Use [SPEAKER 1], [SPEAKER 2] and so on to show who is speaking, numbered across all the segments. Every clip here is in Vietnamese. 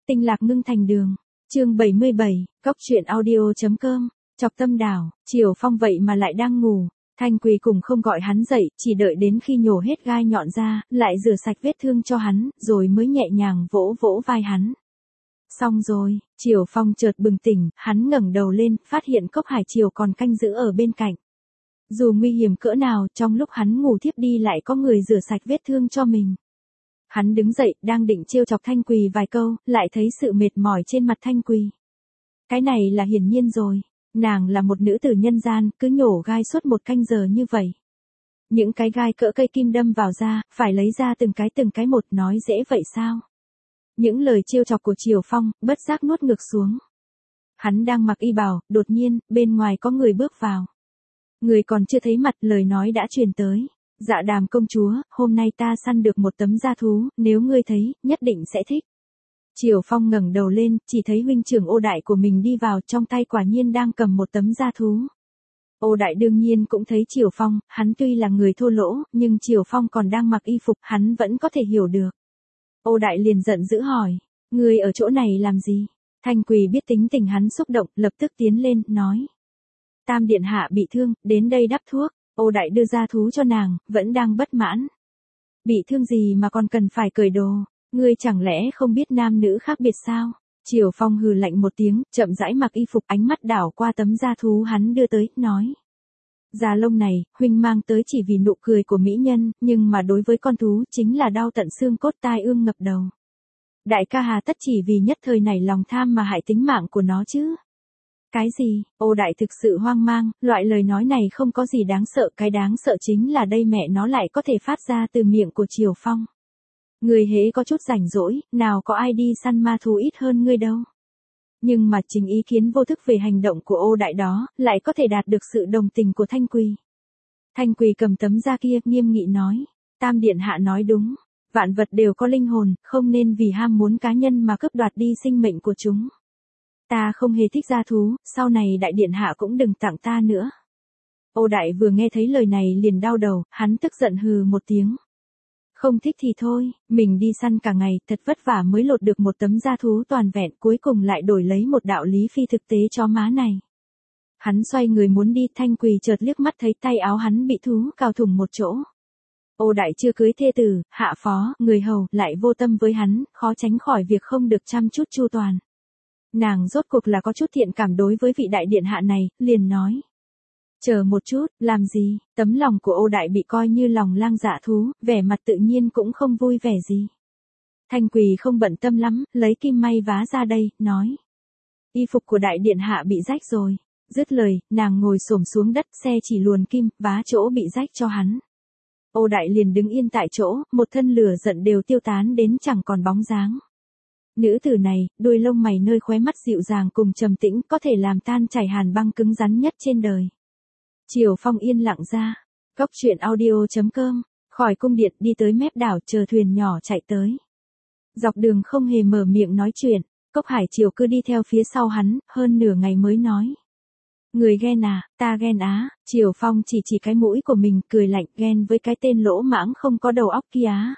[SPEAKER 1] tinh lạc ngưng thành đường. Chương 77, Cóc truyện audio.com. Chọc tâm đảo, Triều Phong vậy mà lại đang ngủ. Thanh Quỳ cùng không gọi hắn dậy, chỉ đợi đến khi nhổ hết gai nhọn ra, lại rửa sạch vết thương cho hắn, rồi mới nhẹ nhàng vỗ vỗ vai hắn. Xong rồi, Triều Phong chợt bừng tỉnh, hắn ngẩng đầu lên, phát hiện Cốc Hải Triều còn canh giữ ở bên cạnh. Dù nguy hiểm cỡ nào, trong lúc hắn ngủ thiếp đi lại có người rửa sạch vết thương cho mình. Hắn đứng dậy, đang định trêu chọc Thanh Quỳ vài câu, lại thấy sự mệt mỏi trên mặt Thanh Quỳ. Cái này là hiển nhiên rồi, nàng là một nữ tử nhân gian, cứ nhổ gai suốt một canh giờ như vậy. Những cái gai cỡ cây kim đâm vào da, phải lấy ra từng cái một, nói dễ vậy sao? Những lời trêu chọc của Triều Phong, bất giác nuốt ngược xuống. Hắn đang mặc y bào, đột nhiên, bên ngoài có người bước vào. Người còn chưa thấy mặt, lời nói đã truyền tới. Dạ Đàm công chúa, hôm nay ta săn được một tấm da thú, nếu ngươi thấy, nhất định sẽ thích. Triều Phong ngẩng đầu lên, chỉ thấy huynh trưởng Ô Đại của mình đi vào, trong tay quả nhiên đang cầm một tấm da thú. Ô Đại đương nhiên cũng thấy Triều Phong, hắn tuy là người thô lỗ, nhưng Triều Phong còn đang mặc y phục, hắn vẫn có thể hiểu được. Ô Đại liền giận dữ hỏi, ngươi ở chỗ này làm gì? Thanh Quỳ biết tính tình hắn xúc động, lập tức tiến lên, nói. Tam điện hạ bị thương, đến đây đắp thuốc. Ô Đại đưa ra thú cho nàng, vẫn đang bất mãn. Bị thương gì mà còn cần phải cởi đồ, ngươi chẳng lẽ không biết nam nữ khác biệt sao? Triều Phong hừ lạnh một tiếng, chậm rãi mặc y phục, ánh mắt đảo qua tấm da thú hắn đưa tới, nói. Da lông này, huynh mang tới chỉ vì nụ cười của mỹ nhân, nhưng mà đối với con thú chính là đau tận xương cốt, tai ương ngập đầu. Đại ca hà tất chỉ vì nhất thời này lòng tham mà hại tính mạng của nó chứ? Cái gì? Ô Đại thực sự hoang mang, loại lời nói này không có gì đáng sợ, cái đáng sợ chính là đây mẹ nó lại có thể phát ra từ miệng của Triều Phong. Người hễ có chút rảnh rỗi, nào có ai đi săn ma thú ít hơn ngươi đâu. Nhưng mà chính ý kiến vô thức về hành động của Ô Đại đó, lại có thể đạt được sự đồng tình của Thanh Quỳ. Thanh Quỳ cầm tấm da kia, nghiêm nghị nói, Tam điện hạ nói đúng, vạn vật đều có linh hồn, không nên vì ham muốn cá nhân mà cướp đoạt đi sinh mệnh của chúng. Ta không hề thích gia thú, sau này đại điện hạ cũng đừng tặng ta nữa. Ô Đại vừa nghe thấy lời này liền đau đầu, hắn tức giận hừ một tiếng. Không thích thì thôi, mình đi săn cả ngày, thật vất vả mới lột được một tấm da thú toàn vẹn, cuối cùng lại đổi lấy một đạo lý phi thực tế cho má này. Hắn xoay người muốn đi, Thanh Quỳ chợt liếc mắt thấy tay áo hắn bị thú cào thủng một chỗ. Ô Đại chưa cưới thê tử, hạ phó, người hầu, lại vô tâm với hắn, khó tránh khỏi việc không được chăm chút chu toàn. Nàng rốt cuộc là có chút thiện cảm đối với vị đại điện hạ này, liền nói. Chờ một chút, làm gì? Tấm lòng của Ô Đại bị coi như lòng lang dạ thú, vẻ mặt tự nhiên cũng không vui vẻ gì. Thanh Quỳ không bận tâm lắm, lấy kim may vá ra đây, nói. Y phục của đại điện hạ bị rách rồi. Dứt lời, nàng ngồi xổm xuống đất, xe chỉ luồn kim, vá chỗ bị rách cho hắn. Ô Đại liền đứng yên tại chỗ, một thân lửa giận đều tiêu tán đến chẳng còn bóng dáng. Nữ tử này, đuôi lông mày nơi khóe mắt dịu dàng cùng trầm tĩnh, có thể làm tan chảy hàn băng cứng rắn nhất trên đời. Triều Phong yên lặng ra. Cóc truyện audio.com. Khỏi cung điện đi tới mép đảo, chờ thuyền nhỏ chạy tới. Dọc đường không hề mở miệng nói chuyện, Cốc Hải Triều cứ đi theo phía sau hắn, hơn nửa ngày mới nói. Người ghen à, ta ghen á. Triều Phong chỉ cái mũi của mình, cười lạnh, ghen với cái tên lỗ mãng không có đầu óc kia á.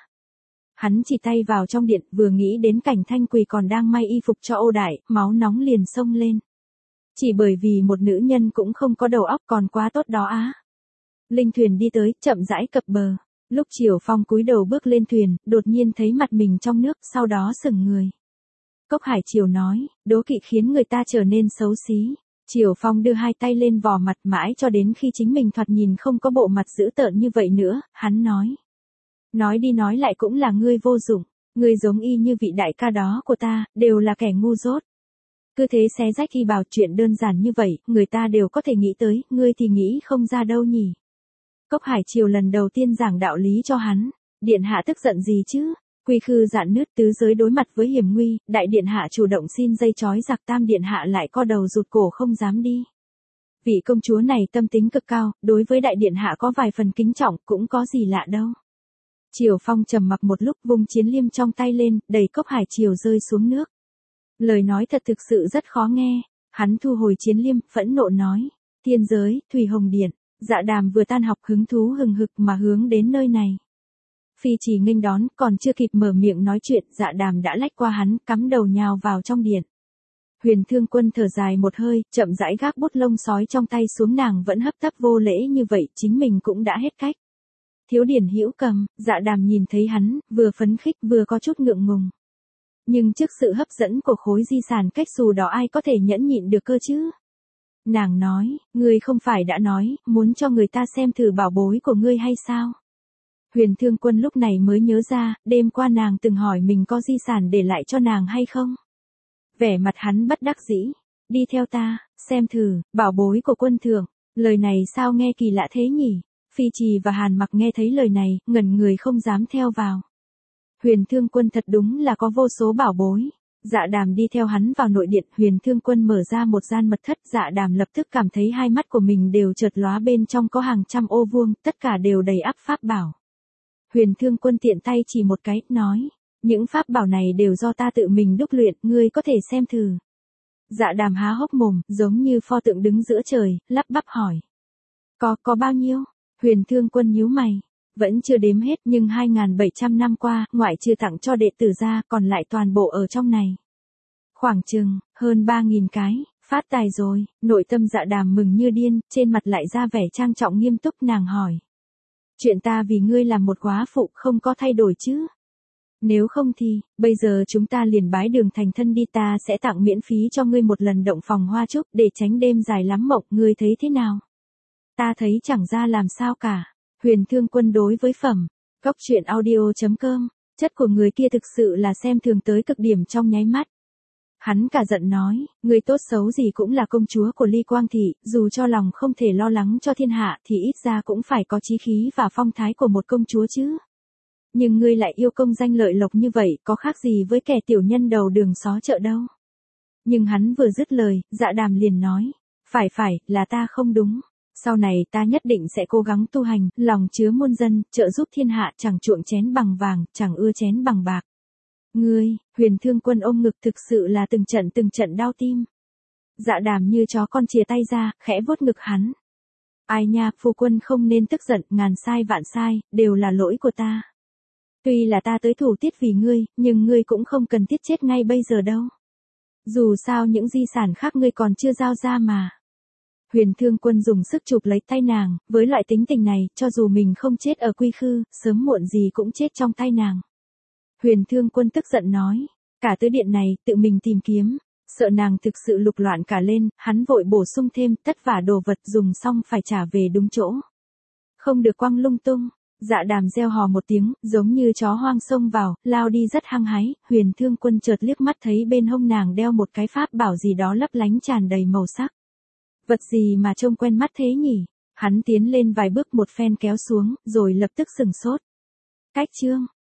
[SPEAKER 1] Hắn chỉ tay vào trong điện, vừa nghĩ đến cảnh Thanh Quỳ còn đang may y phục cho Ô Đại, máu nóng liền xông lên. Chỉ bởi vì một nữ nhân cũng không có đầu óc còn quá tốt đó á. Linh thuyền đi tới, chậm rãi cập bờ. Lúc Triều Phong cúi đầu bước lên thuyền, đột nhiên thấy mặt mình trong nước, sau đó sững người. Cốc Hải Triều nói, đố kỵ khiến người ta trở nên xấu xí. Triều Phong đưa hai tay lên vò mặt mãi cho đến khi chính mình thoạt nhìn không có bộ mặt dữ tợn như vậy nữa, hắn nói. Nói đi nói lại cũng là ngươi vô dụng, ngươi giống y như vị đại ca đó của ta, đều là kẻ ngu dốt. Cứ thế xé rách y bào, chuyện đơn giản như vậy, người ta đều có thể nghĩ tới, ngươi thì nghĩ không ra đâu nhỉ. Cốc Hải Triều lần đầu tiên giảng đạo lý cho hắn, điện hạ tức giận gì chứ? Quy khư dạn nứt, tứ giới đối mặt với hiểm nguy, đại điện hạ chủ động xin dây trói giặc, tam điện hạ lại co đầu rụt cổ không dám đi. Vị công chúa này tâm tính cực cao, đối với đại điện hạ có vài phần kính trọng, cũng có gì lạ đâu. Triều Phong trầm mặc một lúc, vung chiến liêm trong tay lên, đẩy Cốc Hải Triều rơi xuống nước. Lời nói thật thực sự rất khó nghe, hắn thu hồi chiến liêm, phẫn nộ nói, thiên giới, Thủy Hồng Điện. Dạ Đàm vừa tan học hứng thú hừng hực mà hướng đến nơi này. Phi Trì nghênh đón, còn chưa kịp mở miệng nói chuyện, Dạ Đàm đã lách qua hắn, cắm đầu nhào vào trong điện. Huyền Thương Quân thở dài một hơi, chậm rãi gác bút lông sói trong tay xuống, nàng vẫn hấp tấp vô lễ như vậy, chính mình cũng đã hết cách. Thiếu Điển Hữu Cầm, Dạ Đàm nhìn thấy hắn, vừa phấn khích vừa có chút ngượng ngùng. Nhưng trước sự hấp dẫn của khối di sản cách xù đó ai có thể nhẫn nhịn được cơ chứ? Nàng nói, ngươi không phải đã nói, muốn cho người ta xem thử bảo bối của ngươi hay sao? Huyền Thương Quân lúc này mới nhớ ra, đêm qua nàng từng hỏi mình có di sản để lại cho nàng hay không? Vẻ mặt hắn bất đắc dĩ. Đi theo ta, xem thử, bảo bối của quân thượng. Lời này sao nghe kỳ lạ thế nhỉ? Phi Trì và Hàn Mặc nghe thấy lời này, ngẩn người không dám theo vào. Huyền Thương Quân thật đúng là có vô số bảo bối. Dạ Đàm đi theo hắn vào nội điện, Huyền Thương Quân mở ra một gian mật thất, Dạ Đàm lập tức cảm thấy hai mắt của mình đều chợt lóa, bên trong có hàng trăm ô vuông, tất cả đều đầy ắp pháp bảo. Huyền Thương Quân tiện tay chỉ một cái, nói, những pháp bảo này đều do ta tự mình đúc luyện, ngươi có thể xem thử. Dạ Đàm há hốc mồm, giống như pho tượng đứng giữa trời, lắp bắp hỏi. Có bao nhiêu? Huyền Thương Quân nhíu mày. Vẫn chưa đếm hết, nhưng 2.700 năm qua, ngoại trừ tặng cho đệ tử ra, còn lại toàn bộ ở trong này. Khoảng chừng, hơn 3.000 cái, phát tài rồi. Nội tâm Dạ Đàm mừng như điên, trên mặt lại ra vẻ trang trọng nghiêm túc, nàng hỏi. Chuyện ta vì ngươi làm một góa phụ không có thay đổi chứ? Nếu không thì, bây giờ chúng ta liền bái đường thành thân đi, ta sẽ tặng miễn phí cho ngươi một lần động phòng hoa trúc để tránh đêm dài lắm mộng, ngươi thấy thế nào? Ta thấy chẳng ra làm sao cả. Huyền Thương Quân đối với phẩm, góc truyện audio.com, chất của người kia thực sự là xem thường tới cực điểm trong nháy mắt. Hắn cả giận nói, người tốt xấu gì cũng là công chúa của Ly Quang Thị, dù cho lòng không thể lo lắng cho thiên hạ thì ít ra cũng phải có chí khí và phong thái của một công chúa chứ. Nhưng ngươi lại yêu công danh lợi lộc như vậy, có khác gì với kẻ tiểu nhân đầu đường xó chợ đâu. Nhưng hắn vừa dứt lời, Dạ Đàm liền nói, phải, là ta không đúng. Sau này ta nhất định sẽ cố gắng tu hành, lòng chứa muôn dân, trợ giúp thiên hạ, chẳng chuộng chén bằng vàng, chẳng ưa chén bằng bạc. Ngươi, Huyền Thương Quân ôm ngực, thực sự là từng trận đau tim. Dạ Đàm như chó con chìa tay ra, khẽ vuốt ngực hắn. Ai nha, phu quân không nên tức giận, ngàn sai vạn sai, đều là lỗi của ta. Tuy là ta tới thủ tiết vì ngươi, nhưng ngươi cũng không cần thiết chết ngay bây giờ đâu. Dù sao những di sản khác ngươi còn chưa giao ra mà. Huyền Thương Quân dùng sức chụp lấy tay nàng, với loại tính tình này, cho dù mình không chết ở quy khư, sớm muộn gì cũng chết trong tay nàng. Huyền Thương Quân tức giận nói, cả tứ điện này, tự mình tìm kiếm, sợ nàng thực sự lục loạn cả lên, hắn vội bổ sung thêm, tất vả đồ vật dùng xong phải trả về đúng chỗ. Không được quăng lung tung. Dạ Đàm reo hò một tiếng, giống như chó hoang xông vào, lao đi rất hăng hái. Huyền Thương Quân chợt liếc mắt thấy bên hông nàng đeo một cái pháp bảo gì đó lấp lánh tràn đầy màu sắc. Vật gì mà trông quen mắt thế nhỉ? Hắn tiến lên vài bước, một phen kéo xuống, rồi lập tức sừng sốt. Cách chương